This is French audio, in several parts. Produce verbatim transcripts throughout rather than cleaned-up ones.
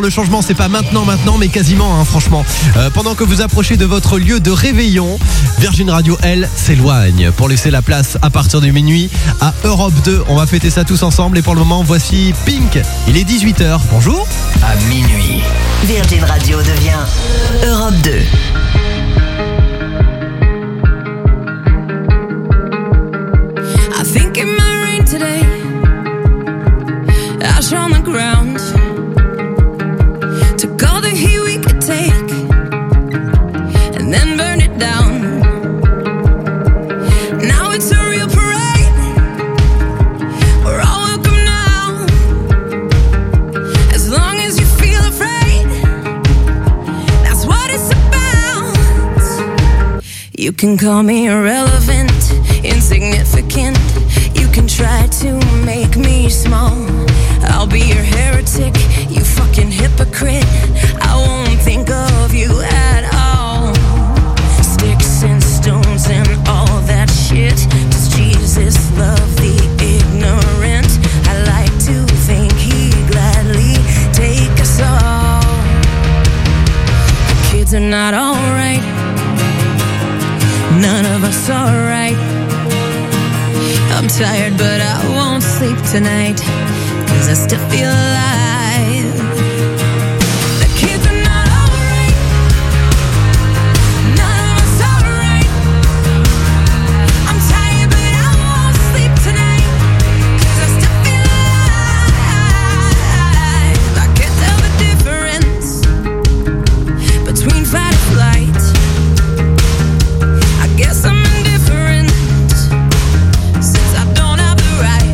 le changement c'est pas maintenant maintenant mais quasiment hein, franchement. Euh, pendant que vous approchez de votre lieu de réveillon, Virgin Radio elle s'éloigne pour laisser la place à partir de minuit à Europe deux. On va fêter ça tous ensemble et pour le moment voici Pink. Il est dix-huit heures. Bonjour. À minuit, Virgin Radio devient Europe deux. I think it might rain today. Ash on the ground. Took all the heat we could take and then burn it down. Now it's a real parade. We're all welcome now. As long as you feel afraid, that's what it's about. You can call me irrelevant, insignificant. You can try to make me small. I'll be your heretic, you fucking hypocrite. I won't think of you at all. Sticks and stones and all that shit. Does Jesus love the ignorant? I like to think he'd gladly take us all. The kids are not alright. None of us are right. I'm tired but I won't sleep tonight, 'cause I still feel alive. The kids are not alright. None of us are right. I'm tired but I won't sleep tonight, 'cause I still feel alive. I can't tell the difference between fight or flight. I guess I'm indifferent since I don't have the right.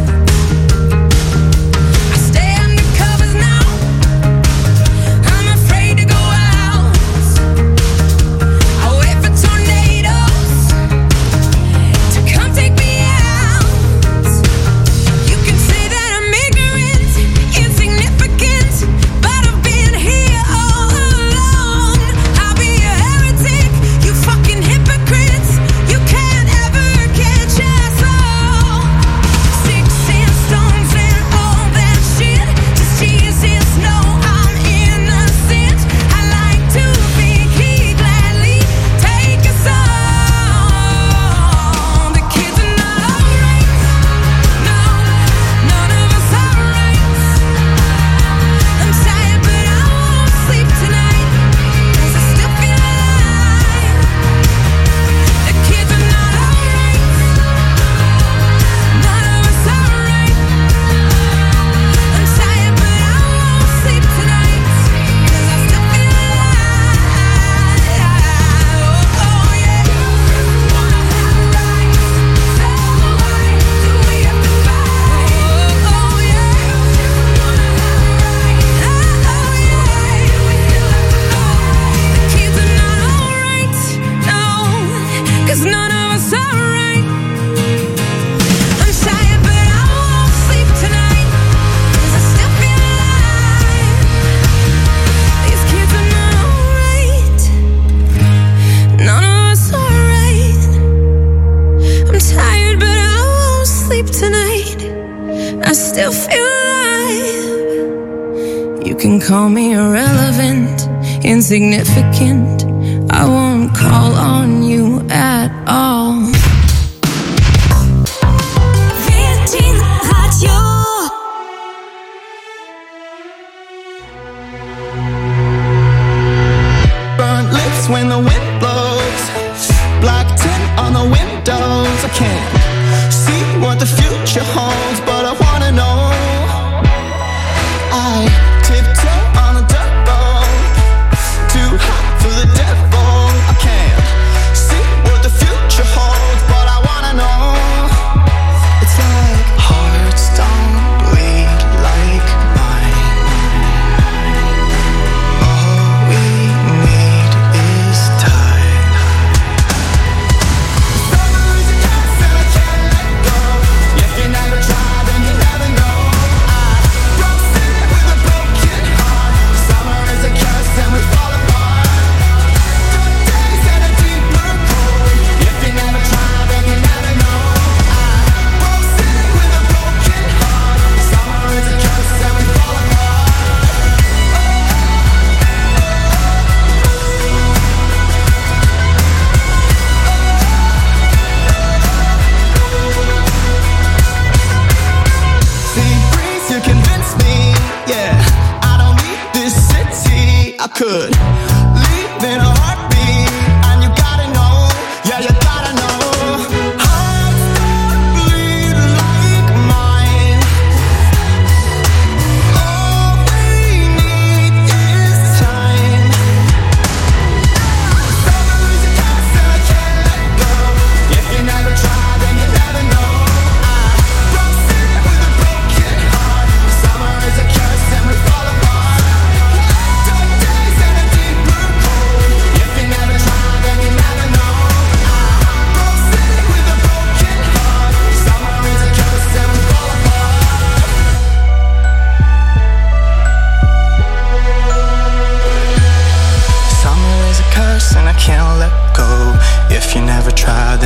I stay undercovers now. I'm afraid to go out. I wait for tornadoes to come take me out. You can say that I'm ignorant, insignificant, but I've been here all along. I'll be a heretic, you fucking hypocrites. You can't ever catch us all. Sticks and stones and all that shit. Does Jesus know I'm innocent? I like to think he'd gladly take us all. The kids are not alright. No, none of us are right. I'm tired but I won't sleep tonight, 'cause I still feel alive. The kids are not alright. None of us are right. I'm tired but I won't sleep tonight, 'cause I still feel alive. Oh, oh yeah. Wanna have rights. So why do we have to fight? Oh, oh yeah. Wanna have rights. Oh, oh yeah. We still have to fight. The kids are not alright. No, 'cause none of us are right. I'm tired but I won't sleep tonight, 'cause I still feel alive. These kids are not alright. None of us are right. I'm tired but I won't sleep tonight. I still feel alive. You can call me irrelevant, insignificant. I won't call on you at all. Virgin Radio. Burnt lips when the wind blows. Black tint on the windows. I can't see what the future holds, but I wanna know. I tiptoe on a dirt road. Too hot for the devil. I can't see what the future holds, but I wanna know. It's like hearts don't bleed like mine. All we need is time. Summer is a kiss and I can't let go. You can never try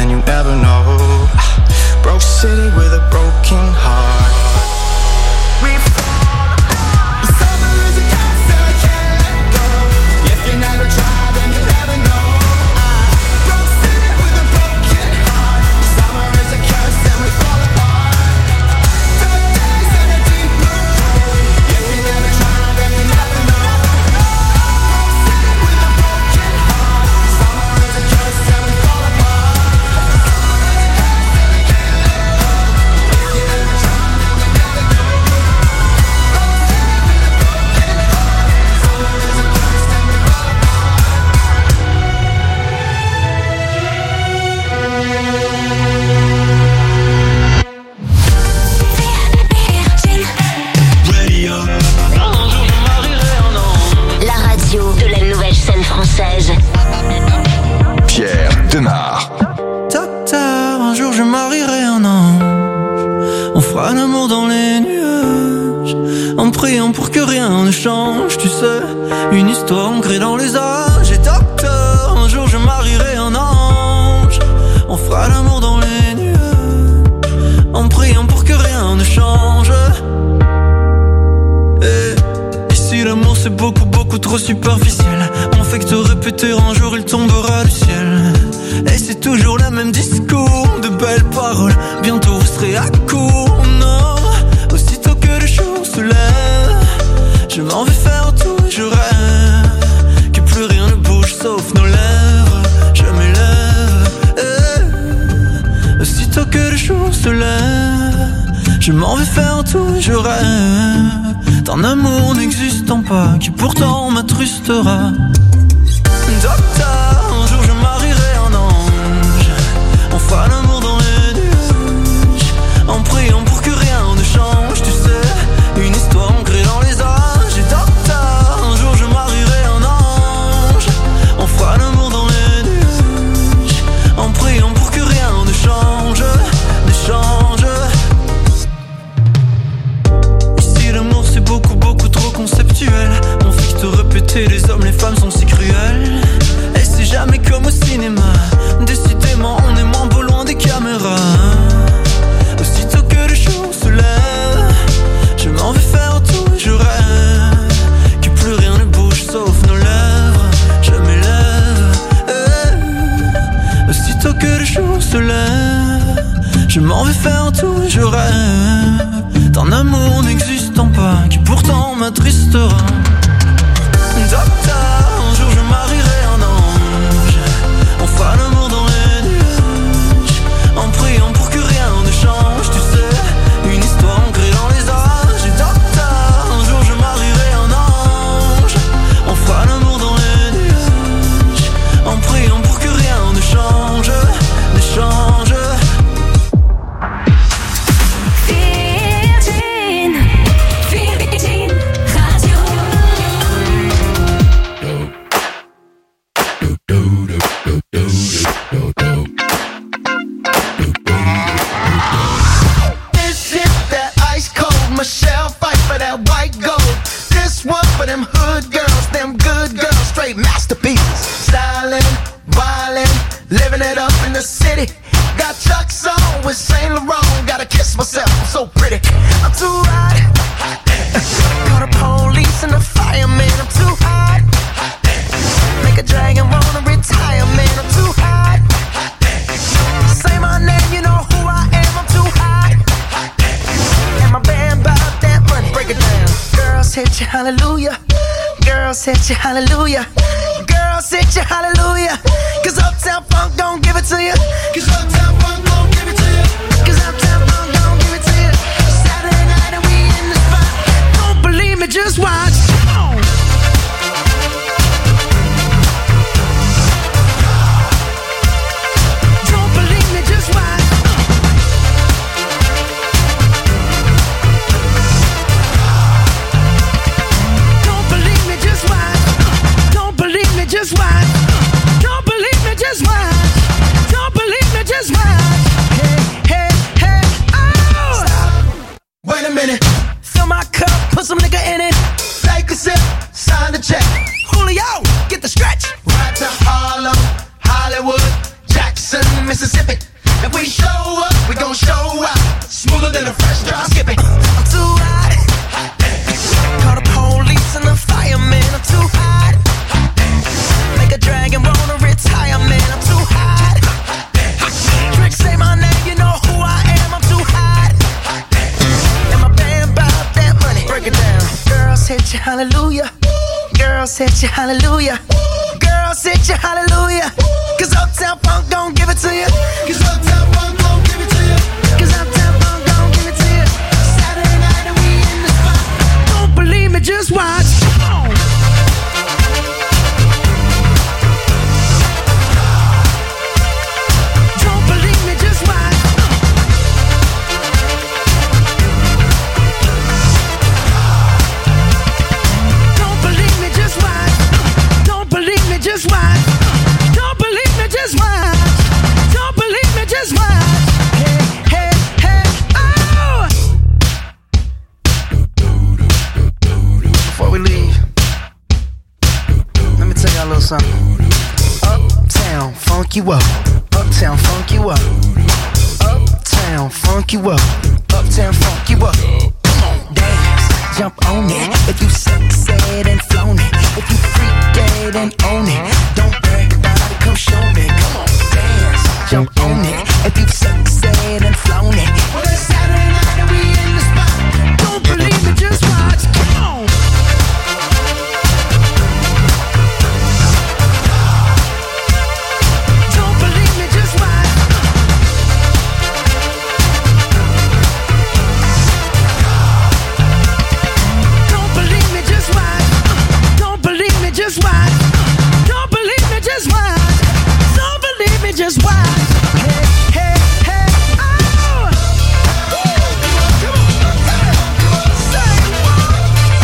then you never know. Broke city with a broken heart. We fall apart. Summer is a curse that I can't let go. If you never try, then you never know. Broke city with a broken heart. Summer is a curse and we fall apart. Dark days and a deep blue hole. If you never try, then you never know. Broke city with a broken heart. Summer is a curse and we fall apart. La radio de la nouvelle scène française. Pierre Demar. Docteur, un jour je marierai un ange. On fera l'amour dans les nuages, en priant pour que rien ne change. Tu sais, une histoire ancrée dans les âges. Et docteur, un jour je marierai un ange. On fera l'amour dans les nuages, en priant pour que rien ne change. Et ici l'amour c'est beaucoup beaucoup trop superficiel. On fait que te répéter un jour il tombera du ciel. Et c'est toujours le même discours, de belles paroles. Bientôt vous serez à court, non. Aussitôt que le jour se lève, je m'en vais faire tout et je rêve que plus rien ne bouge sauf nos lèvres. Je m'élève, eh. Aussitôt que le jour se lève, je m'en vais faire tout et je rêve d'un amour n'existant pas, qui pourtant m'attrustera. Docteur, un jour je marierai un ange. On fera l'amour dans les nuages, en priant pour que rien ne change. Tu sais, une histoire ancrée dans les âges. Et docteur, un jour je marierai un ange. On fera l'amour dans les nuages, en priant pour que rien ne change, ne change. Ici l'amour c'est beaucoup beaucoup trop conceptuel. On fait que te répéter, les hommes les femmes sont si cruels. Et c'est jamais comme au cinéma. Décidément on est moins beau loin des caméras. Aussitôt que le jour se lève, je m'en vais faire tout et je rêve que plus rien ne bouge sauf nos lèvres. Je m'élève, eh. Aussitôt que le jour se lève, je m'en vais faire tout et je rêve d'un amour n'existant pas, qui pourtant m'attristera. Docteur, un jour je marierai un ange. On fera l'amour dans les nuages, en priant pour que rien ne change. Tu sais, une histoire ancrée dans les âges. Et docteur, un jour je marierai un ange. On fera l'amour dans les nuages, en priant pour que rien ne change, ne change. Virgin, Virgin Radio. This is that ice cold Michelle fight for that white gold. This one for them hood girls, them good girls, straight masterpieces. Stylin', wildin', living it up in the city. Got Chuck's on with Saint Laurent. Gotta kiss myself, I'm so pretty. I'm too hot. Call the police and the fireman. I'm too hot. Make a dragon wanna retire, man. I'm too hot. Say my name, you know who I am. I'm too hot. And my band bought that money. Break it down. Girls hit you, hallelujah. Girls hit you, hallelujah. Girls hit you, hallelujah. Cause Uptown Funk don't give it to you. Cause Uptown Funk don't give it to you. Cause Uptown Funk don't give it to you. Saturday night and we in the spot. Don't believe me, just watch. Come on. Don't believe me, just watch. Don't believe me, just watch. Don't believe me, just watch. Don't believe me, just watch. Don't believe me, just watch. Hey, hey, hey, oh! Stop. Wait a minute. Fill my cup, put some nigga in it. Take a sip, sign the check. Julio, get the stretch. Right to Harlem, Hollywood, Jackson, Mississippi. hallelujah. Girls hit you hallelujah. Girls hit you hallelujah. Cause Uptown Funk don't give it to you. Cause Uptown Funk don't give it to you. Cause Uptown Funk don't give it to you. Saturday night and we in the spot. Don't believe me, just watch. Come on. Don't believe me, just watch. Don't believe me, just watch. Don't believe me, just watch. Don't believe me, just watch. Don't believe me, just watch. Hey, hey, hey, oh! Before we leave, let me tell y'all a little something. Uptown, funk you up. Uptown, funk you up. Uptown, funk you up. Uptown, funk you up. Come on, dance, jump on it. If you succeed and flown it. If you freak dead and own it. Don't brag about it, come show me. Come on, dance, jump on it. If you succeed and flown it. Well, it's Saturday night and we in the spot. Don't believe me, just watch. Come on. Don't believe me, just watch. Don't believe me, just watch. Don't believe me, just watch. Don't believe me, just watch. Don't believe me, just watch. Hey, hey, hey, oh! Come on, come on, say what?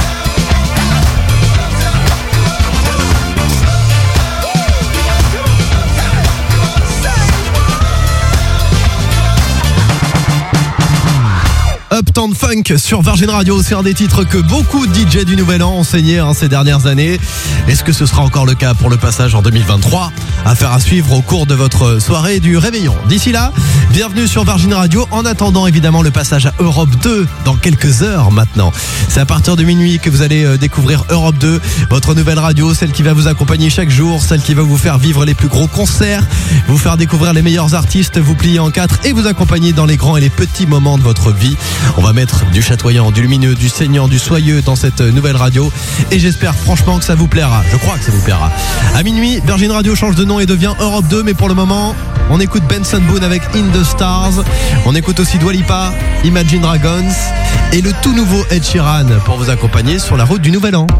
Uptown Funk sur Virgin Radio, c'est un des titres que beaucoup de D J du Nouvel An ont saigné hein, ces dernières années. Est-ce que ce sera encore le cas pour le passage en deux mille vingt-trois? Affaire à suivre au cours de votre soirée du réveillon. D'ici là, bienvenue sur Virgin Radio. En attendant évidemment le passage à Europe deux dans quelques heures maintenant. C'est à partir de minuit que vous allez découvrir Europe deux, votre nouvelle radio, celle qui va vous accompagner chaque jour, celle qui va vous faire vivre les plus gros concerts, vous faire découvrir les meilleurs artistes, vous plier en quatre et vous accompagner dans les grands et les petits moments de votre vie. On va mettre du chatoyant, du lumineux, du saignant, du soyeux dans cette nouvelle radio et j'espère franchement que ça vous plaira. Je crois que ça vous plaira. À minuit, Virgin Radio change de nom et devient Europe deux, mais pour le moment, on écoute Benson Boone avec In the Stars. On écoute aussi Dua Lipa, Imagine Dragons et le tout nouveau Ed Sheeran pour vous accompagner sur la route du Nouvel An.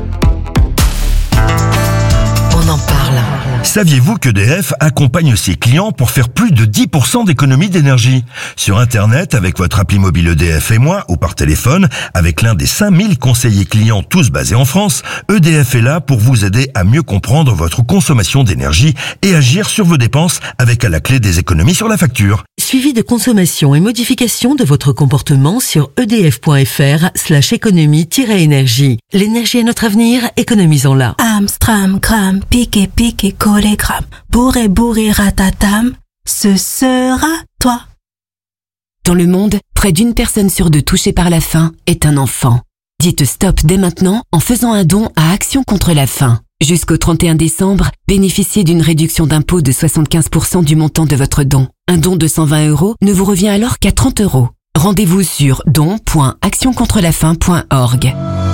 On en parle. Saviez-vous qu'E D F accompagne ses clients pour faire plus de dix pour cent d'économie d'énergie? Sur Internet, avec votre appli mobile E D F et moi, ou par téléphone, avec l'un des cinq mille conseillers clients tous basés en France, E D F est là pour vous aider à mieux comprendre votre consommation d'énergie et agir sur vos dépenses avec à la clé des économies sur la facture. Suivi de consommation et modification de votre comportement sur edf.fr slash économie-énergie. L'énergie est notre avenir, économisons-la. Amstram, gram, piqué, piqué, collé, gram, bourré, bourré, ratatam, ce sera toi. Dans le monde, près d'une personne sur deux touchée par la faim est un enfant. Dites stop dès maintenant en faisant un don à Action contre la faim. Jusqu'au trente et un décembre, bénéficiez d'une réduction d'impôt de soixante-quinze pour cent du montant de votre don. Un don de cent vingt euros ne vous revient alors qu'à trente euros. Rendez-vous sur don point action contre la faim point org.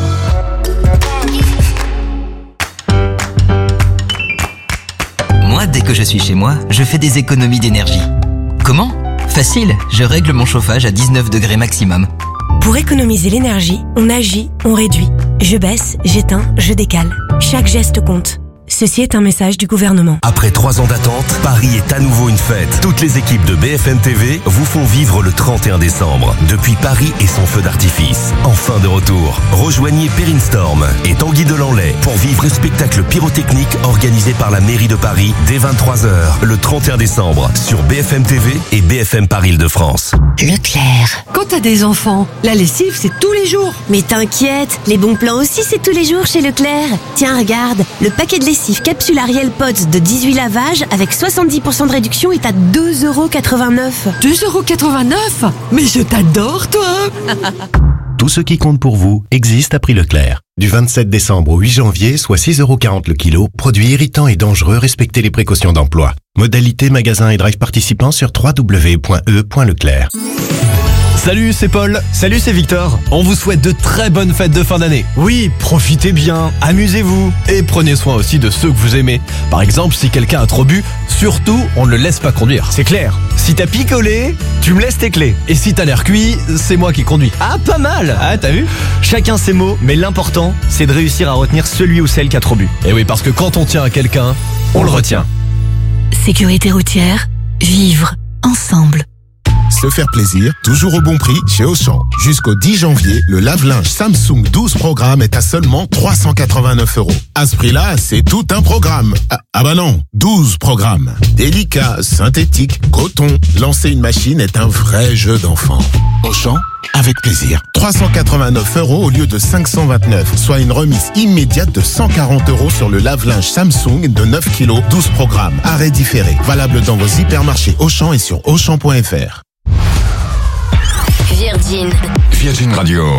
Moi, dès que je suis chez moi, je fais des économies d'énergie. Comment ? Facile, je règle mon chauffage à dix-neuf degrés maximum. Pour économiser l'énergie, on agit, on réduit. Je baisse, j'éteins, je décale. Chaque geste compte. Ceci est un message du gouvernement. Après trois ans d'attente, Paris est à nouveau une fête. Toutes les équipes de B F M T V vous font vivre le trente et un décembre. Depuis Paris et son feu d'artifice. Enfin de retour. Rejoignez Perrine Storm et Tanguy Delanlay pour vivre le spectacle pyrotechnique organisé par la mairie de Paris dès vingt-trois heures le trente et un décembre sur B F M T V et B F M Paris Île-de-France. Leclerc. Quand t'as des enfants, la lessive c'est tous les jours. Mais t'inquiète, les bons plans aussi c'est tous les jours chez Leclerc. Tiens, regarde, le paquet de lessive capsule Ariel Pods de dix-huit lavages avec soixante-dix pour cent de réduction est à deux euros quatre-vingt-neuf. deux euros quatre-vingt-neuf ? Mais je t'adore toi. Tout ce qui compte pour vous existe à prix Leclerc. Du vingt-sept décembre au huit janvier, soit six euros quarante le kilo, produits irritants et dangereux, respectez les précautions d'emploi. Modalité magasin et drive participants sur w w w point e point leclerc. Salut, c'est Paul. Salut, c'est Victor. On vous souhaite de très bonnes fêtes de fin d'année. Oui, profitez bien, amusez-vous. Et prenez soin aussi de ceux que vous aimez. Par exemple, si quelqu'un a trop bu, surtout, on ne le laisse pas conduire. C'est clair. Si t'as picolé, tu me laisses tes clés. Et si t'as l'air cuit, c'est moi qui conduis. Ah, pas mal. Ah, t'as vu ? Chacun ses mots, mais l'important, c'est de réussir à retenir celui ou celle qui a trop bu. Et oui, parce que quand on tient à quelqu'un, on, on le retient. Sécurité routière, vivre ensemble. Se faire plaisir, toujours au bon prix chez Auchan. Jusqu'au dix janvier, le lave-linge Samsung douze programmes est à seulement trois cent quatre-vingt-neuf euros. À ce prix-là, c'est tout un programme. Ah, ah bah non, douze programmes. Délicat, synthétique, coton. Lancer une machine est un vrai jeu d'enfant. Auchan, avec plaisir. trois cent quatre-vingt-neuf euros au lieu de cinq cent vingt-neuf, soit une remise immédiate de cent quarante euros sur le lave-linge Samsung de neuf kilos, douze programmes. Arrêt différé. Valable dans vos hypermarchés Auchan et sur auchan point f r. Virgin. Virgin Radio.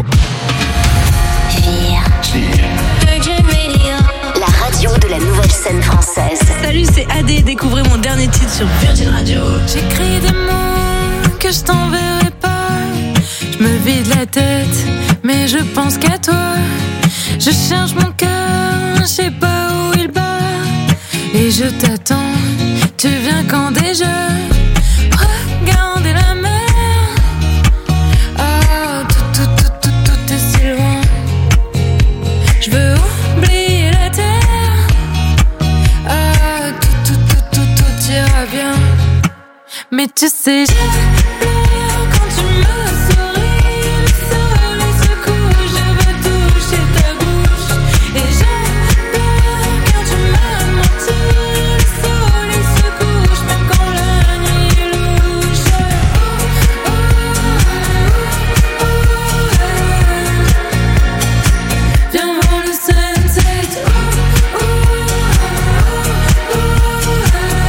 Virgin Radio. La radio de la nouvelle scène française. Salut, c'est A D. Découvrez mon dernier titre sur Virgin Radio. J'écris des mots que je t'enverrai pas. Je me vide la tête, mais je pense qu'à toi. Je cherche mon cœur, je sais pas où il bat. Et je t'attends, tu viens quand déjà? Regardez la mer. Je veux oublier la terre. Ah, tout, tout, tout, tout, tout ira bien. Mais tu sais, j'ai peur quand tu me souris. Le soleil se couche, je veux toucher ta bouche. Et j'ai peur quand tu m'as menti. Le soleil se couche, même quand la nuit est louche. Oh, oh, oh, oh, oh. Viens voir le sunset. Oh, oh, oh, oh.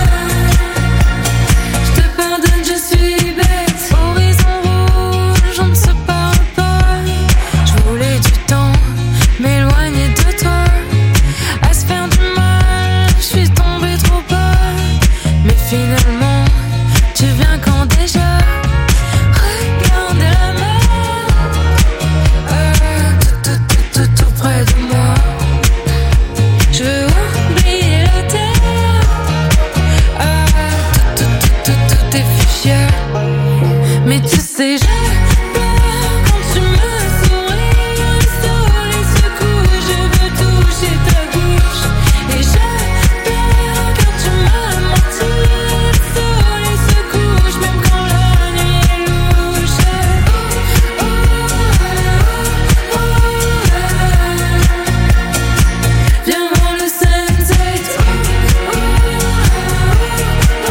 Je te pardonne, je suis bête. Horizon rouge, on ne se parle pas. Je voulais du temps, m'éloigner de toi. À se faire du mal, je suis tombée trop bas. Mais finalement, tu viens quand déjà? Regardez la mer. Ah, tout, tout, tout, tout, tout près de moi. Je veux oublier la terre. Ah, tout, tout, tout, tout, tout est fuchsia. Mais tu sais, j'ai peur quand tu me souris. Le soleil se couche, je veux toucher ta bouche. Et j'ai peur quand tu m'as menti. Le soleil se couche, même quand la nuit est louche. Oh, oh, oh, oh, oh. Viens voir le sunset. Oh, oh, oh,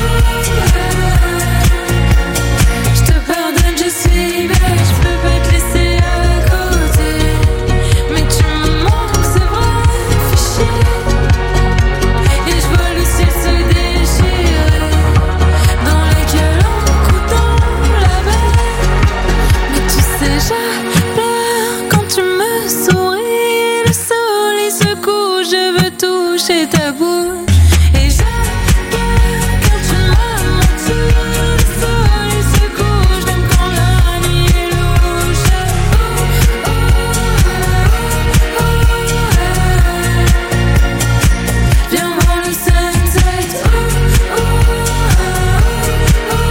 oh. Je te pardonne, je suis bête. Je peux pas te laisser à côté. Mais tu me manques, c'est vrai, fiché. Et je vois le ciel se déchirer dans les calanques dans la baie. Mais tu sais, j'ai peur quand tu me souris. Le soleil se couche, je veux toucher ta bouche. Et j'ai peur quand tu m'as menti. Le soleil se couche, même quand la nuit est louche. Oh, oh, oh, oh. Viens voir le sunset. Oh, oh, oh, oh.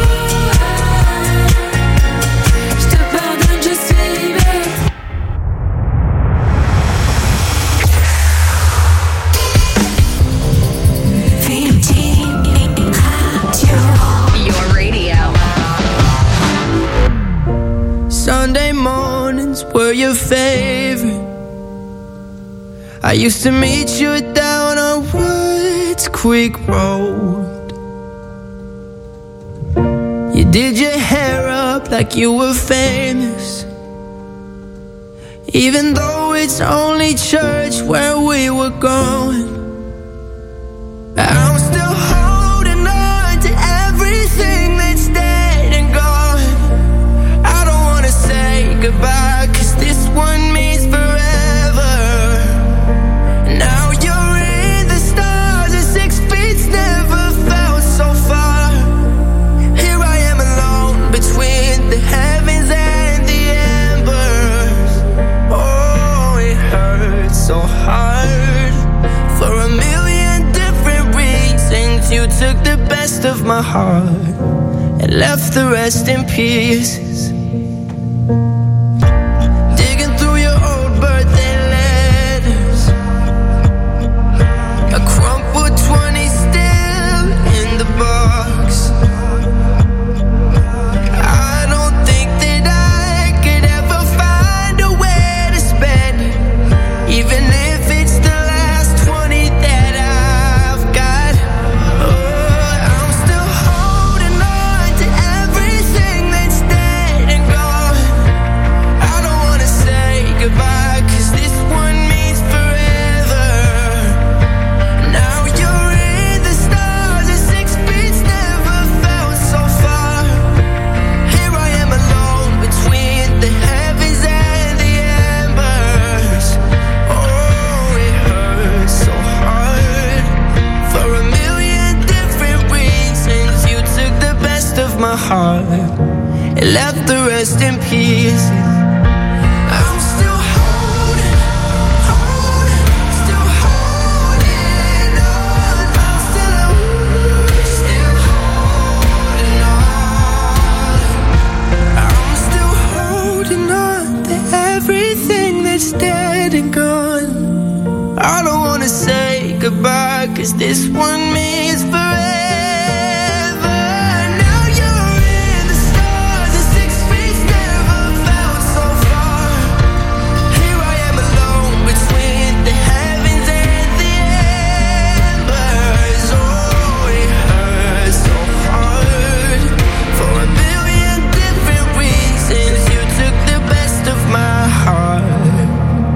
Je te pardonne, je suis bête. Your radio. Sunday mornings were your favorite. I used to meet you down on Woods Creek Road. You did your hair up like you were famous, even though it's only church where we were going. I'm still holding on to everything that's dead and gone. I don't wanna say goodbye, 'cause this one means forever. Now you're in the stars and six feet's never felt so far. Here I am alone between the heavens and my heart and left the rest in pieces. Digging through your old birthday letters, a crumpled twenty still in the box. I don't think that I could ever find a way to spend it, even if it's the last twenty that I've got. Oh, I'm still holding on to everything that's dead and gone. I don't wanna say goodbye, 'cause this one means forever. Now you're in the stars, and six feet never felt so far. Here I am alone between the heavens and the embers. Oh, it hurts so hard for a million different reasons. You took the best of my heart and left the rest in pieces. I'm still holding, holding, still holding on. I'm still, still holding on. I'm still holding on to everything that's dead and gone. I don't wanna say goodbye, 'cause this one means forever. Now you're in the stars, and six feet never felt so far. Here I am alone between the heavens and the embers. Oh, it hurts so hard for a billion different reasons. You took the best of my heart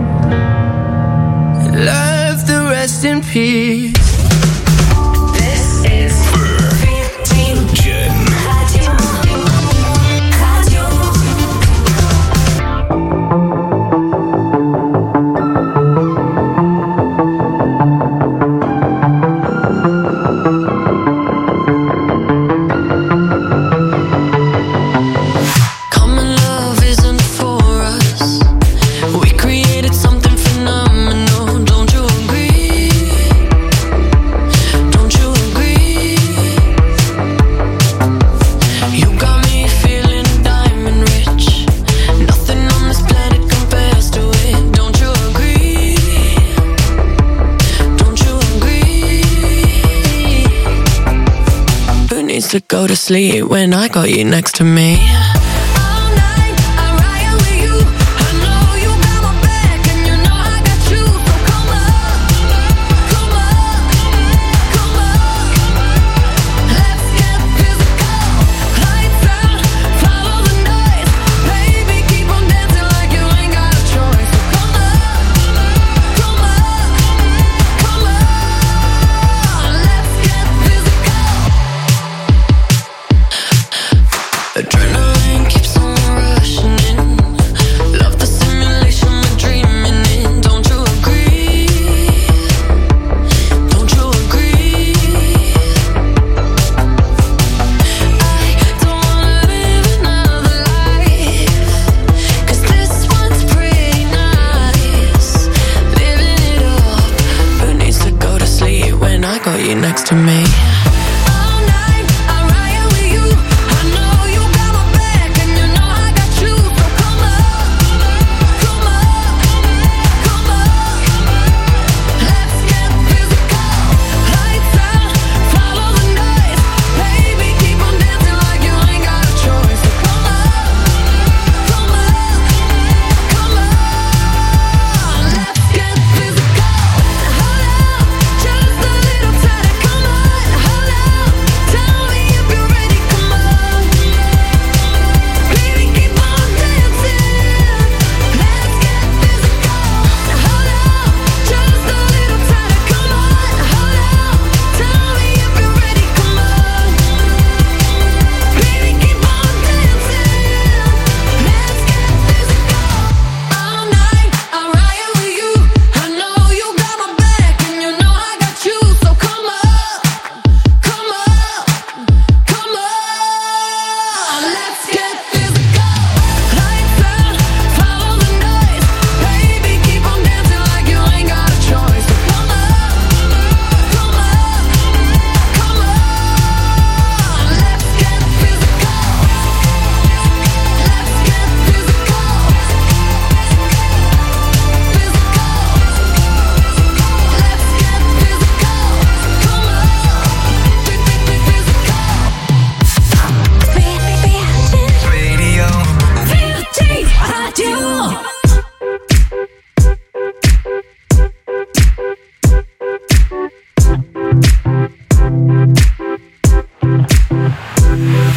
and left the rest in peace. This is Virgin Radio. Common love isn't for us. We created something phenomenal. Don't you agree? Don't you agree? You got me feeling diamond rich. Nothing on this planet compares to it. Don't you agree? Don't you agree? Who needs to go to sleep when I got you next to me? Adrenaline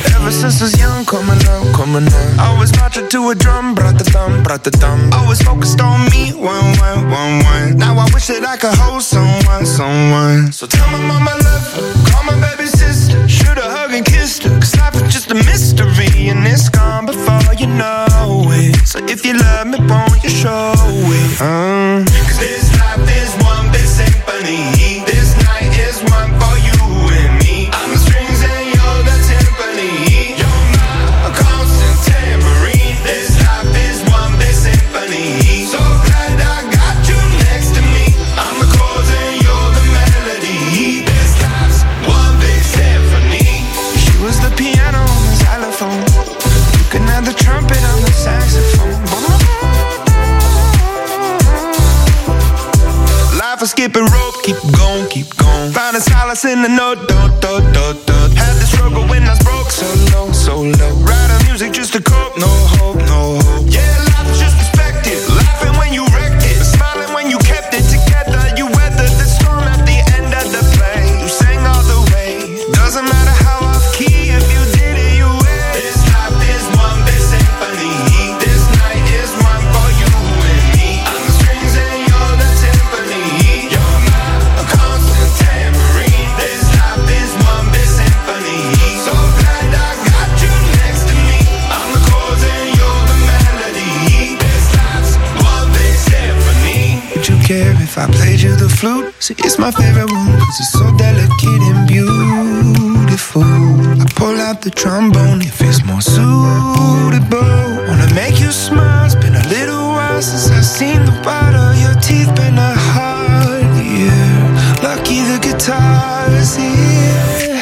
Ever since I was young, coming up, coming up. Always marching to a drum, brat-a-dum, brat-a-dum. Always focused on me, one, one, one, one. Now I wish that I could hold someone, someone. So tell my mama I love her, call my baby sister. Should've hugged and kissed her, cause life is just a mystery. And it's gone before you know it. So if you love me, won't you show it? Um, cause this life is one big symphony. This night is one for you and me. I'm the strings and you're the timpani. You're my constant tambourine. This life is one big symphony. So glad I got you next to me. I'm the chords and you're the melody. This life's one big symphony. She was the piano on the xylophone. You can have the trumpet on the saxophone. Life is skipping rope, keep going, keep going. Finding solace in the note, dot, dot, dot, dot. Had the struggle when I was broke, so low, so low. Writing music just to cope, no hope, no hope. Yeah, life is just perspective. Laughing when you wrecked it, smiling when you kept it together. You weathered the storm at the end of the play. You sang all the way. Doesn't matter how off key, if you did it, you win. This life is one big symphony. This night is one for you and me. I'm the strings and you're the timpani. You're my constant tambourine. This life is one big symphony. So glad I got you next to me. I'm the chords and you're the melody. This life's one big symphony. Would you care if I played you the flute? See, it's my favorite one, cause it's so delicate and beautiful. I pull out the trombone if it's more suitable. Wanna make you smile, it's been a little while since I've seen the white of your teeth. Been a hard year, lucky the guitar is here.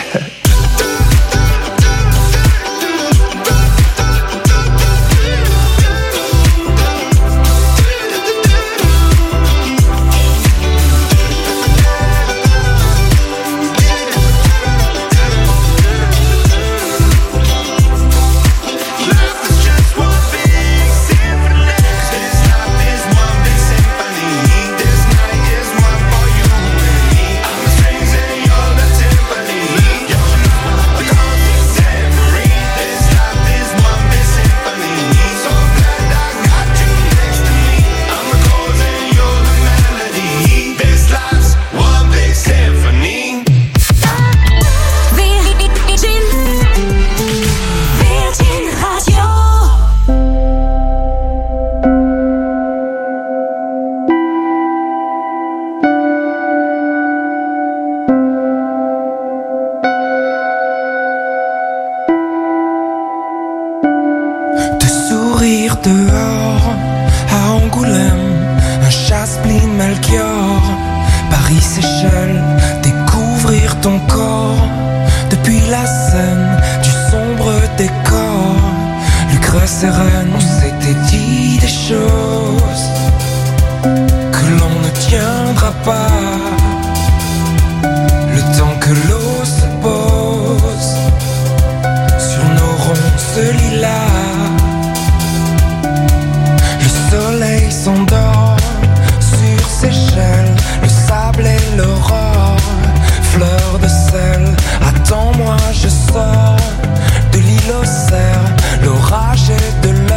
Dehors, à Angoulême, un chasse-pline Melchior, Paris, Seychelles, découvrir ton corps. Depuis la scène du sombre décor, Lucrèce et Reine, on s'était dit des choses que l'on ne tiendra pas. Le temps que l'eau se pose sur nos ronces lilas. Le soleil s'endort sur Seychelles, le sable et l'aurore, fleur de sel. Attends-moi, je sors de l'île aux cerfs, l'orage est de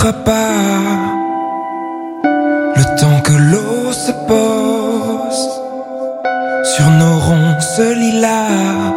n'arrivera pas. Le temps que l'eau se pose sur nos ronces lilas.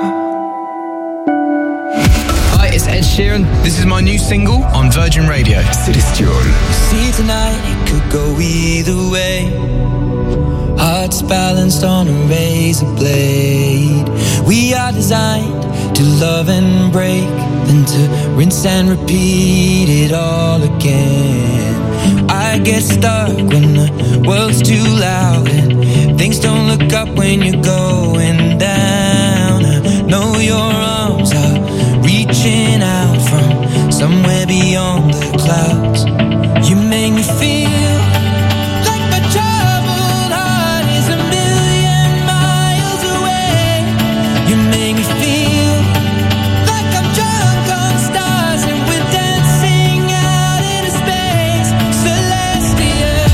Hi, it's Ed Sheeran. This is my new single on Virgin Radio. Celestial. See tonight it could go either way. Hearts balanced on a razor blade. We are designed to love and break, then to rinse and repeat it all again. I get stuck when the world's too loud and things don't look up when you're going down. I know your arms are reaching out from somewhere beyond the clouds. You make me feel like my troubled heart is a million miles away. You make me feel like I'm drunk on stars and we're dancing out into space. Celestial.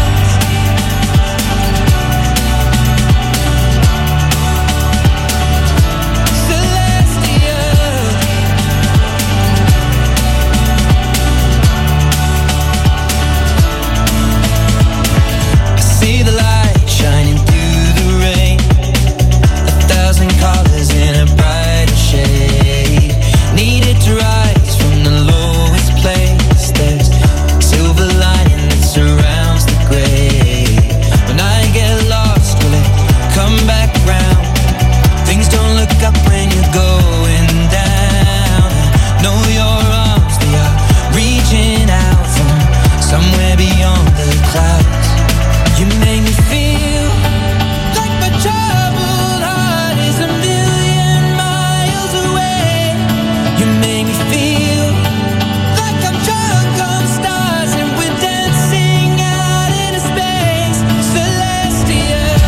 See the light shining through the rain. A thousand colors in a brighter shade. Needed to rise from the lowest place. There's silver lining that surrounds the gray. When I get lost, will it come back round? Things don't look up when you're going down. I know your arms, they are reaching out from somewhere beyond the clouds. You make me feel like my troubled heart is a million miles away. You make me feel like I'm drunk on stars and we're dancing out into space. Celestial.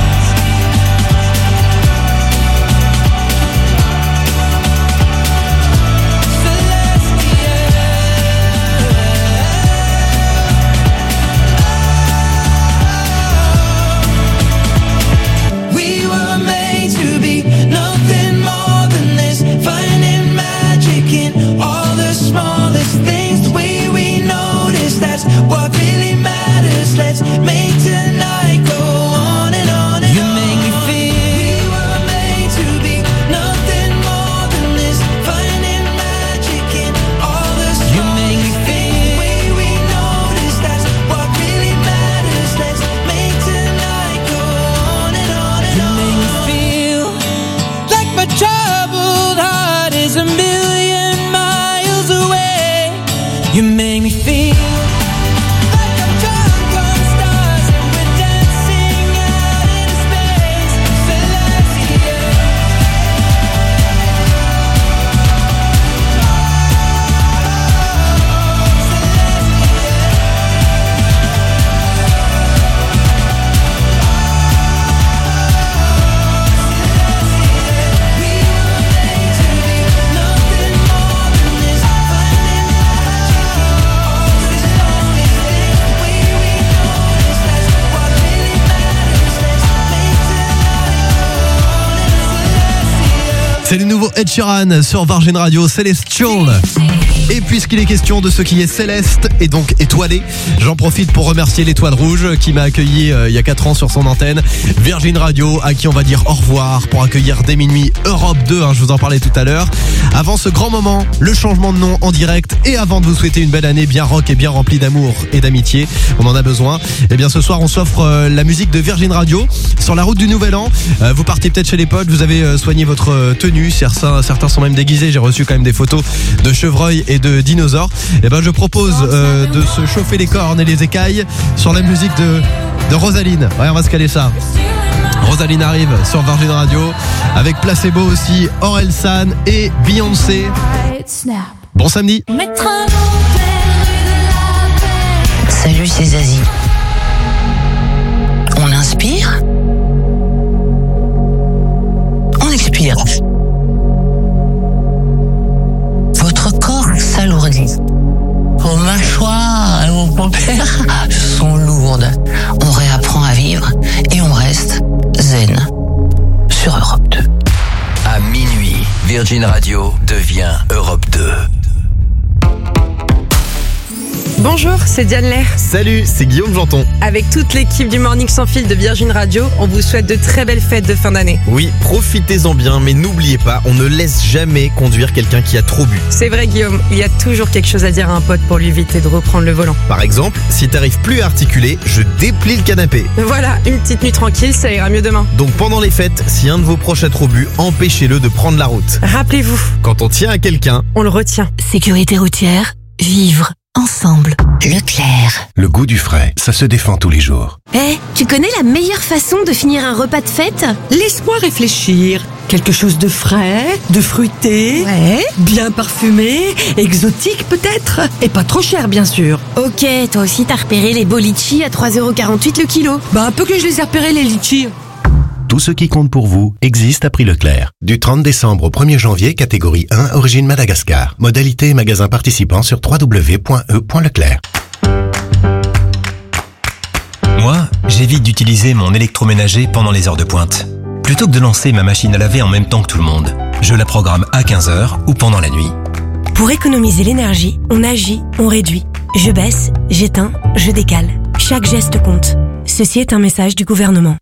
We were made to be nothing more than this. Finding magic in all the smallest things. The way we notice, that's what really matters. Let's make tonight go on and on and on. You make me feel we were made to be nothing more than this. Finding magic in all the smallest things. You make me feel the way we notice, that's what really matters. Let's make tonight go on and on and on. You make me feel like my troubled heart is a million miles away. You make me feel like I'm drunk on stars and we're dancing out into space. Celestial. C'est le nouveau Ed Sheeran sur Virgin Radio, Celestial. Et puisqu'il est question de ce qui est céleste et donc étoilé, j'en profite pour remercier l'Étoile Rouge qui m'a accueilli euh, il y a quatre ans sur son antenne, Virgin Radio, à qui on va dire au revoir pour accueillir dès minuit Europe deux, hein, je vous en parlais tout à l'heure. Avant ce grand moment, le changement de nom en direct et avant de vous souhaiter une belle année bien rock et bien remplie d'amour et d'amitié, on en a besoin. Et bien ce soir on s'offre euh, la musique de Virgin Radio sur la route du Nouvel An. Euh, vous partez peut-être chez les potes, vous avez euh, soigné votre euh, tenue, certains, certains sont même déguisés, j'ai reçu quand même des photos de chevreuils et de dinosaures. Et ben je propose euh, de se chauffer les cornes et les écailles sur la musique de, de Rosaline. Ouais, on va se caler ça. Rosaline arrive sur Virgin Radio avec Placebo aussi, Orelsan et Beyoncé. Bon samedi. Salut, c'est Zazie. On inspire, on expire. Votre corps s'alourdit. Vos mâchoires et vos paupières sont lourdes. On réapprend à vivre et on reste zen sur Europe deux. À minuit, Virgin Radio devient Europe deux. Bonjour, c'est Diane Lair. Salut, c'est Guillaume Janton. Avec toute l'équipe du Morning Sans Fil de Virgin Radio, on vous souhaite de très belles fêtes de fin d'année. Oui, profitez-en bien, mais n'oubliez pas, on ne laisse jamais conduire quelqu'un qui a trop bu. C'est vrai Guillaume, il y a toujours quelque chose à dire à un pote pour lui éviter de reprendre le volant. Par exemple, si t'arrives plus à articuler, je déplie le canapé. Voilà, une petite nuit tranquille, ça ira mieux demain. Donc pendant les fêtes, si un de vos proches a trop bu, empêchez-le de prendre la route. Rappelez-vous, quand on tient à quelqu'un, on le retient. Sécurité routière, vivre ensemble. Leclerc. Le goût du frais, ça se défend tous les jours. Eh, tu connais la meilleure façon de finir un repas de fête? Laisse-moi réfléchir. Quelque chose de frais, de fruité, Ouais. bien parfumé, exotique peut-être, et pas trop cher bien sûr. Ok, toi aussi t'as repéré les beaux litchis à trois euros quarante-huit le kilo. Bah un peu que je les ai repérés les litchis. Tout ce qui compte pour vous existe à prix Leclerc. Du trente décembre au premier janvier, catégorie un, origine Madagascar. Modalité et magasin participant sur w w w point e point leclerc. Moi, j'évite d'utiliser mon électroménager pendant les heures de pointe. Plutôt que de lancer ma machine à laver en même temps que tout le monde, je la programme à quinze heures ou pendant la nuit. Pour économiser l'énergie, on agit, on réduit. Je baisse, j'éteins, je décale. Chaque geste compte. Ceci est un message du gouvernement.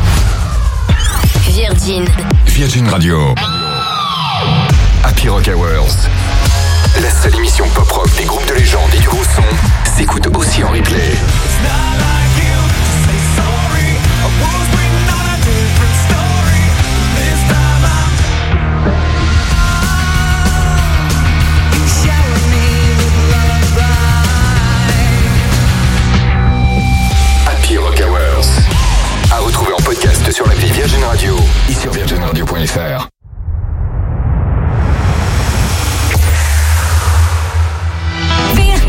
Virgin. Virgin Radio. Happy Rock Hours. La seule émission pop-rock des groupes de légende et du gros son s'écoute aussi en replay. Happy Rock Hours. À retrouver en podcast sur l'appli Virgin Radio et sur virgin radio point f r. Virgin.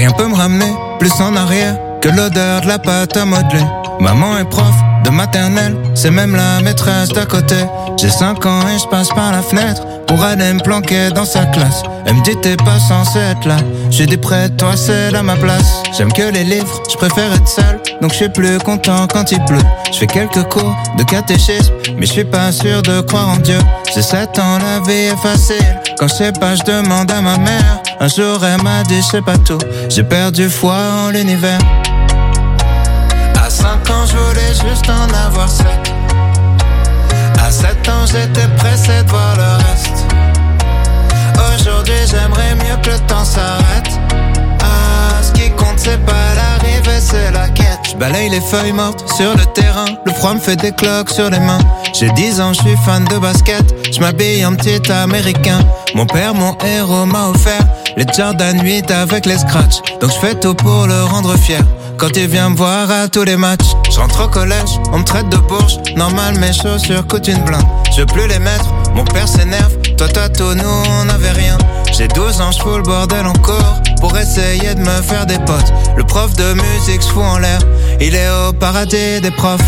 Rien peut me ramener plus en arrière que l'odeur de la pâte à modeler. Maman est prof de maternelle, c'est même la maîtresse d'à côté. J'ai cinq ans et je passe par la fenêtre pour aller me planquer dans sa classe. Elle me dit t'es pas censé être là. J'ai dit près de toi c'est là ma place. J'aime que les livres, je préfère être seul, donc je suis plus content quand il pleut. Je fais quelques cours de catéchisme, mais je suis pas sûr de croire en Dieu. J'ai sept ans, la vie est facile. Quand je sais pas, je demande à ma mère. Un jour elle m'a dit je sais pas tout. J'ai perdu foi en l'univers. À cinq ans, je voulais juste en avoir sept. À sept ans, j'étais pressé de voir le reste. Aujourd'hui, j'aimerais mieux que le temps s'arrête. Ah, ce qui compte, c'est pas l'arrivée, c'est la quête. Je balaye les feuilles mortes sur le terrain. Le froid me fait des cloques sur les mains. J'ai dix ans, je suis fan de basket. Je m'habille en petit américain. Mon père, mon héros, m'a offert les Jordan huit avec les scratchs. Donc je fais tout pour le rendre fier. Quand il vient me voir à tous les matchs, je rentre au collège, on me traite de bourge. Normal, mes chaussures coûtent une blinde. Je veux plus les mettre, mon père s'énerve. Toi, toi, tout, nous, on n'avait rien. J'ai douze ans, je fous le bordel encore pour essayer de me faire des potes. Le prof de musique se fout en l'air, il est au paradis des profs.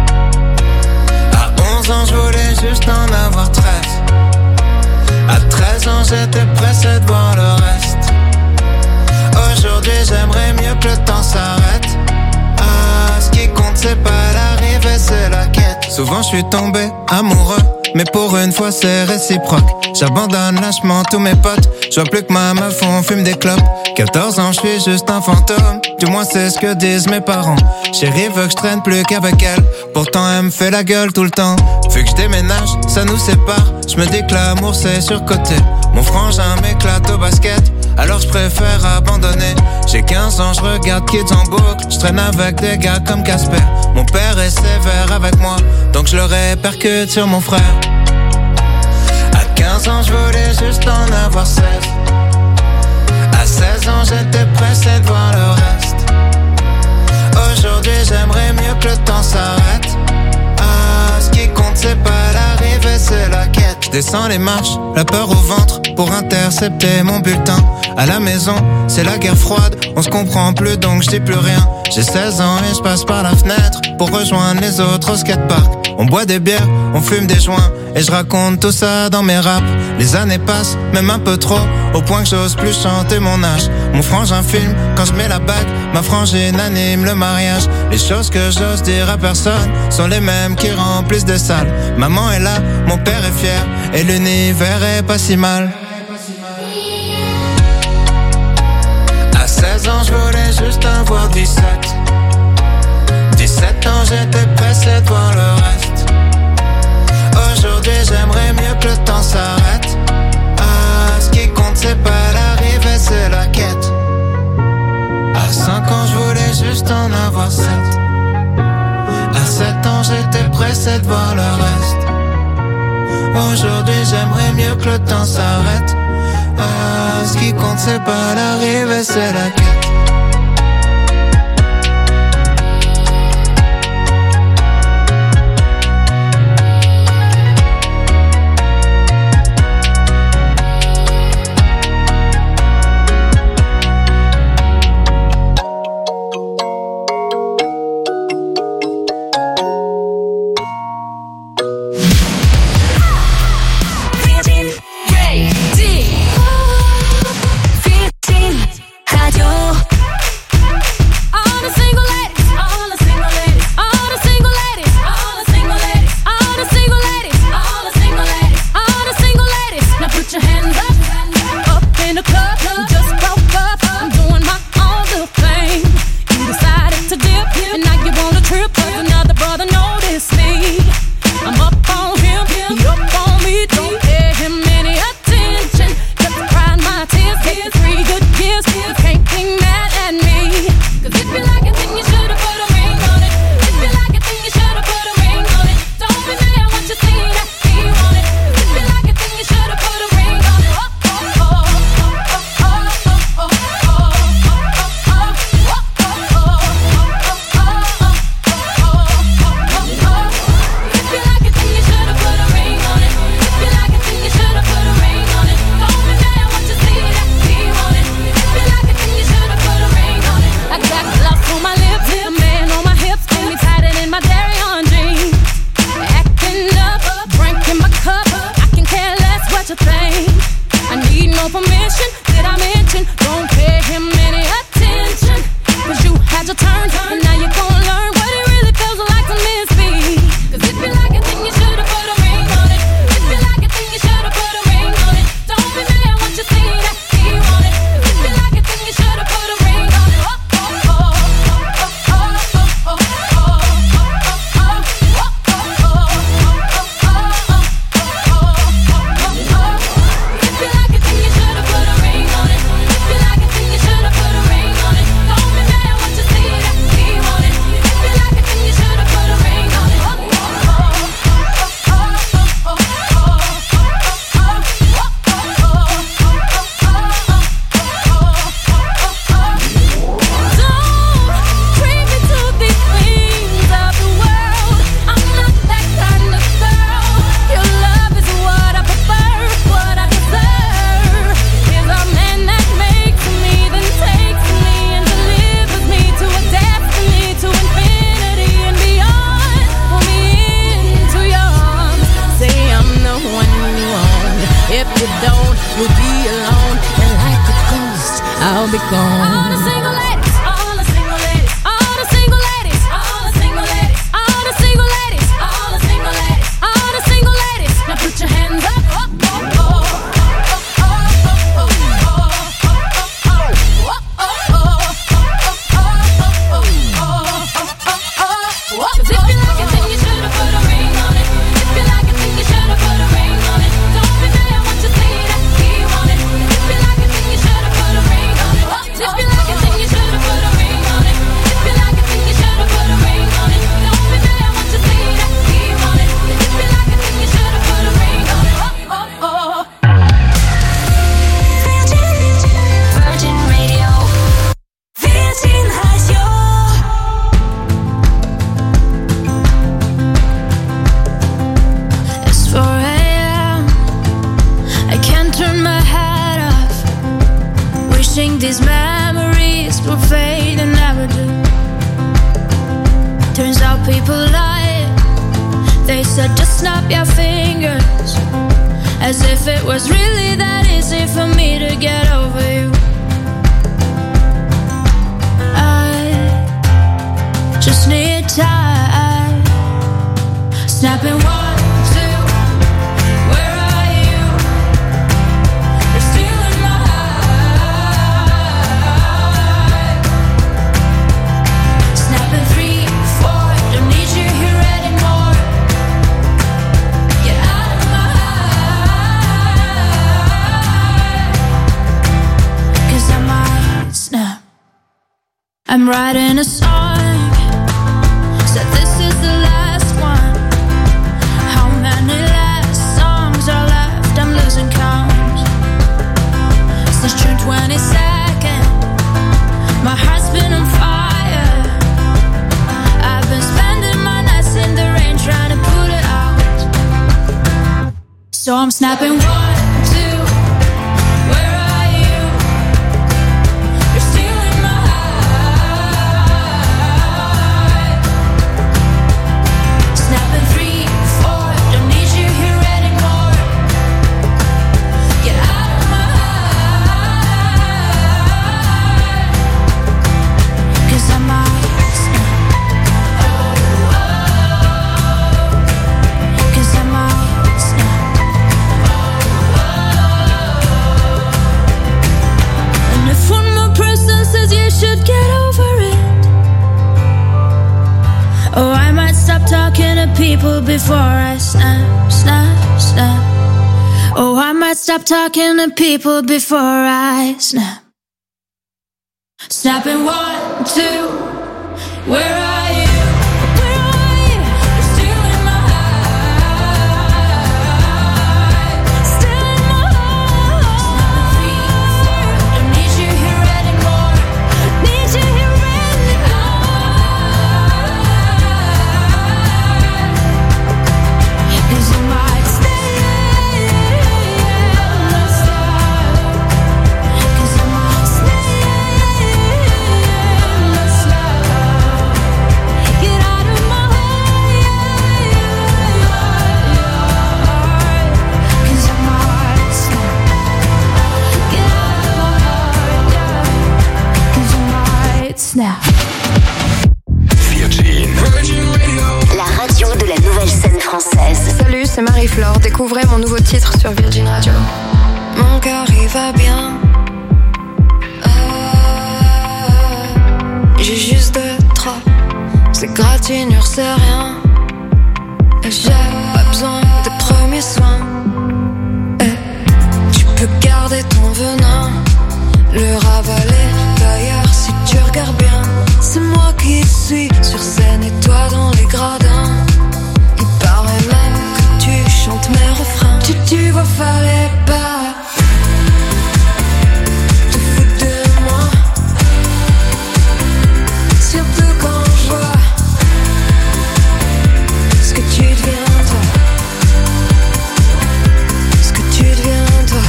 À onze ans, je voulais juste en avoir treize. À treize ans, j'étais pressé de voir le reste. Aujourd'hui, j'aimerais mieux que le temps s'arrête. Ah, ce qui compte, c'est pas l'arrivée, c'est la quête. Souvent, je suis tombé amoureux, mais pour une fois, c'est réciproque. J'abandonne lâchement tous mes potes. Je vois plus que ma meuf, on fume des clopes. quatorze ans, je suis juste un fantôme. Du moins, c'est ce que disent mes parents. Chérie veut que je traîne plus qu'avec elle. Pourtant, elle me fait la gueule tout le temps. Vu que je déménage, ça nous sépare. Je me dis que l'amour, c'est surcoté. Mon frangin m'éclate au basket, alors je préfère abandonner. J'ai quinze ans, je regarde Kids en boucle. Je traîne avec des gars comme Casper. Mon père est sévère avec moi, donc je le répercute sur mon frère. À quinze ans, je voulais juste en avoir seize. À seize ans, j'étais pressé de voir le reste. Aujourd'hui, j'aimerais mieux que le temps s'arrête. Ah, ce qui compte, c'est pas l'arrivée, c'est la quête. Je descends les marches, la peur au ventre, pour intercepter mon bulletin. À la maison, c'est la guerre froide, on se comprend plus donc je dis plus rien. J'ai seize ans et je passe par la fenêtre pour rejoindre les autres au skatepark. On boit des bières, on fume des joints et je raconte tout ça dans mes raps. Les années passent, même un peu trop, au point que j'ose plus chanter mon âge. Mon frangin filme quand je mets la bague, ma frangine anime le mariage. Les choses que j'ose dire à personne sont les mêmes qui remplissent des salles. Maman est là, mon père est fier et l'univers est pas si mal. À seize ans, je voulais juste avoir dix-sept. dix-sept ans, j'étais pressé de voir le reste. Aujourd'hui, j'aimerais mieux que le temps s'arrête. Ah, ce qui compte, c'est pas l'arrivée, c'est la quête. À cinq ans, je voulais juste en avoir sept. À sept ans, j'étais pressé de voir le reste. Aujourd'hui, j'aimerais mieux que le temps s'arrête. Ah, ce qui compte, c'est pas l'arrivée, c'est la quête. Oh, that I mentioned. Don't pay him any attention, 'cause you had your turn, and now you're gonna learn what it really feels like to miss me. 'Cause if you like it, then you should've put a ring on it. If you like it, then you should've put a ring on it. Don't be mad once you see that he want it. 'Cause if you like it, then you should've put a ring on it. Oh, oh, oh, oh, oh, oh, oh, if you like it, then you should've put a ring on it. If you like it, then you should've put a ring on it. Don't be mad once you see that he want it. If you like it, then you should've put a ring on it. Oh, oh, oh, oh, oh, oh, don't treat me to these things of the world. I'm not that kind of girl. Your love is what I prefer, what I deserve. Is a man that makes me, then takes me and delivers me to a destiny, to infinity and beyond. Pull me into your arms, say I'm the one you want. If you don't, you'll be alone, and like a ghost, I'll be gone. All the single ladies, all the single ladies, all the single ladies, all the single ladies, all the single ladies, all the single ladies, all the single ladies. Now put your hands up. Oh, oh, oh. Cause if you like it, then you should've put a ring on it. If you like it, then you should've put a ring on it. Don't be mad once you see that he want it. If you like it, then you should've put a ring on it. If you like it, then you should've put a ring on it. If you like it, then you should've put a ring on it. Don't be mad once you see that he want it. If you like it, then you should've put a ring on it. Oh, oh, oh. Virgin Radio. Virgin Radio. It's four a.m. I can't turn my head off, wishing these memories will fade and never do. Turns out people lie. They said just snap your fingers, as if it was really that easy for me to get over you. I just need time. Snapping one, two. Where are you? You're still in my heart. Snapping three, four. Don't need you here anymore. Get out of my heart. 'Cause I might snap. I'm writing a song. Said this is the last one. How many last songs are left? I'm losing count. Since June twenty-second, my heart's been on fire. I've been spending my nights in the rain trying to put it out. So I'm snapping one, two. Where are you? You're still in my heart. Snapping three, four. Don't need you here anymore. Get out of my heart. 'Cause I might snap. Oh, oh. 'Cause I might snap. Oh, oh. And if one more person says you should get over it, oh, I might stop talking to people before I snap, snap, snap. Oh, I might stop talking to people before I snap. Snapping one, two. Where are you? Where are you? You're still in my heart. Still in my heart. Snapping three, four. Don't need you here anymore. Need you here anymore. 'Cause you might stay. 'Cause I might stay. Flore. Découvrez mon nouveau titre sur Virgin Radio. Mon cœur il va bien. Euh, j'ai juste deux trois. Ces gratignures c'est rien. Et j'ai pas besoin de premiers soins. Et tu peux garder ton venin, le ravaler d'ailleurs si tu regardes bien. C'est moi qui suis sur scène et toi dans les gradins. Il paraît même que tu chantes mes refrains. Tu, tu vois, fallait pas te foutre de moi. Surtout quand je vois ce que tu deviens toi. Ce que tu deviens toi.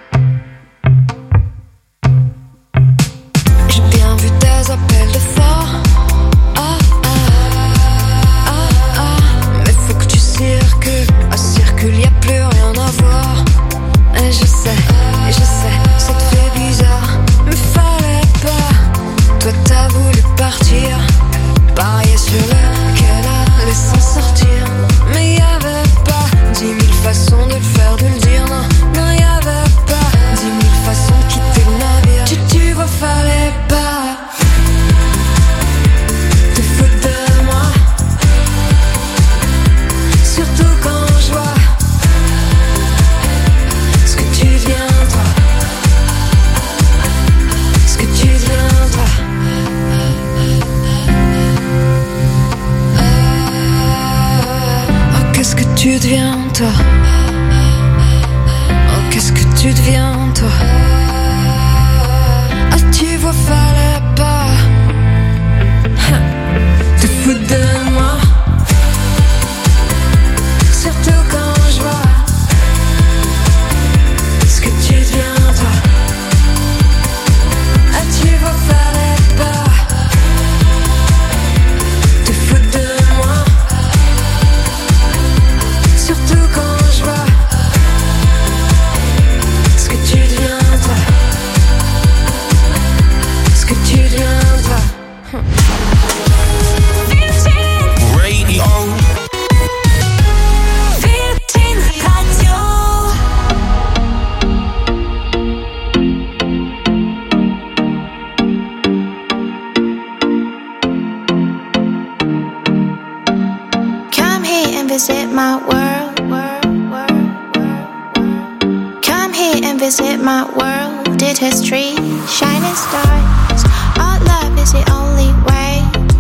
J'ai bien vu tes appels de phare. Ah ah ah ah. Mais faut que tu circules. Ah circule, y'a plus rien à voir. Et je sais, et je sais, ça te fait bizarre. Mais fallait pas. Toi t'as voulu partir, parier sur lequel allait s'en sortir. Mais y'avait pas dix mille façons de le faire, de le dire. Non, non y'avait pas dix mille façons de quitter le navire. Tu, tu vois, fallait pas te foutre de moi. Surtout quand je vois ce que tu deviens toi. Ce que tu deviens toi. Oh, qu'est-ce que tu deviens toi. Oh, qu'est-ce que tu deviens toi. Ah, tu vois, fallait pas te foutre de moi. Surtout quand je vois ce que tu deviens toi. Ah, tu vois, fallait pas te foutre de moi. Surtout quand je vois ce que tu deviens toi. Ce que tu deviens toi. Radio. Virgin Radio. Come here and visit my world. Come here and visit my world. Did history, shining stars. Our love is the only way.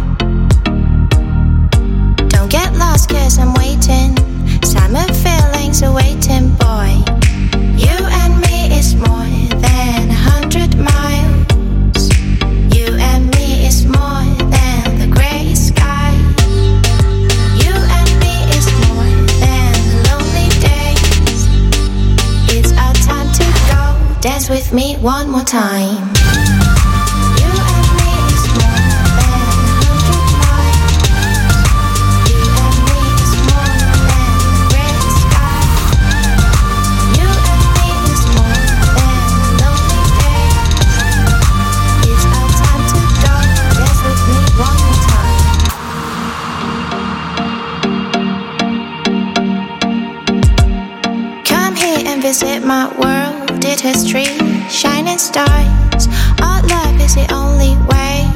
Don't get lost, cause I'm waiting. Summer feelings are waiting, boy. You and me is more than a hundred miles. You and me is more than the gray sky. You and me is more than lonely days. It's our time to go. Dance with me one more time. You and me is more than a hundred miles. You and me is more than the gray sky. You and me is more than lonely days. It's our time to go. Dance with me one more time. Come here and visit my world. Did history, shining stars. Our love is the only way.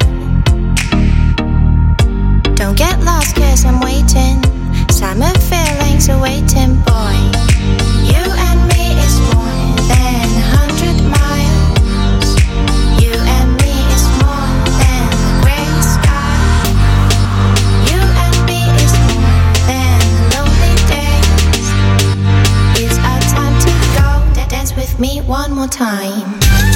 Don't get lost, cause I'm waiting. Summer feelings are waiting, boy. You and me is more than a hundred miles. You and me is more than the gray sky. You and me is more than lonely days. It's our time to go. Dance with me one more time.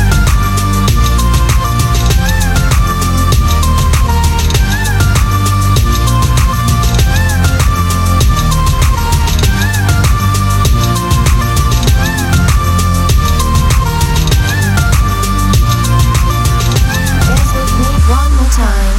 Dance with me one more time.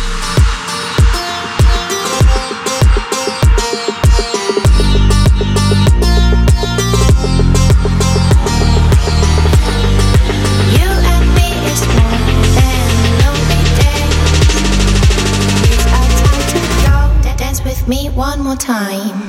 You and me is more than lonely days. It's our time to go. Dance with me one more time.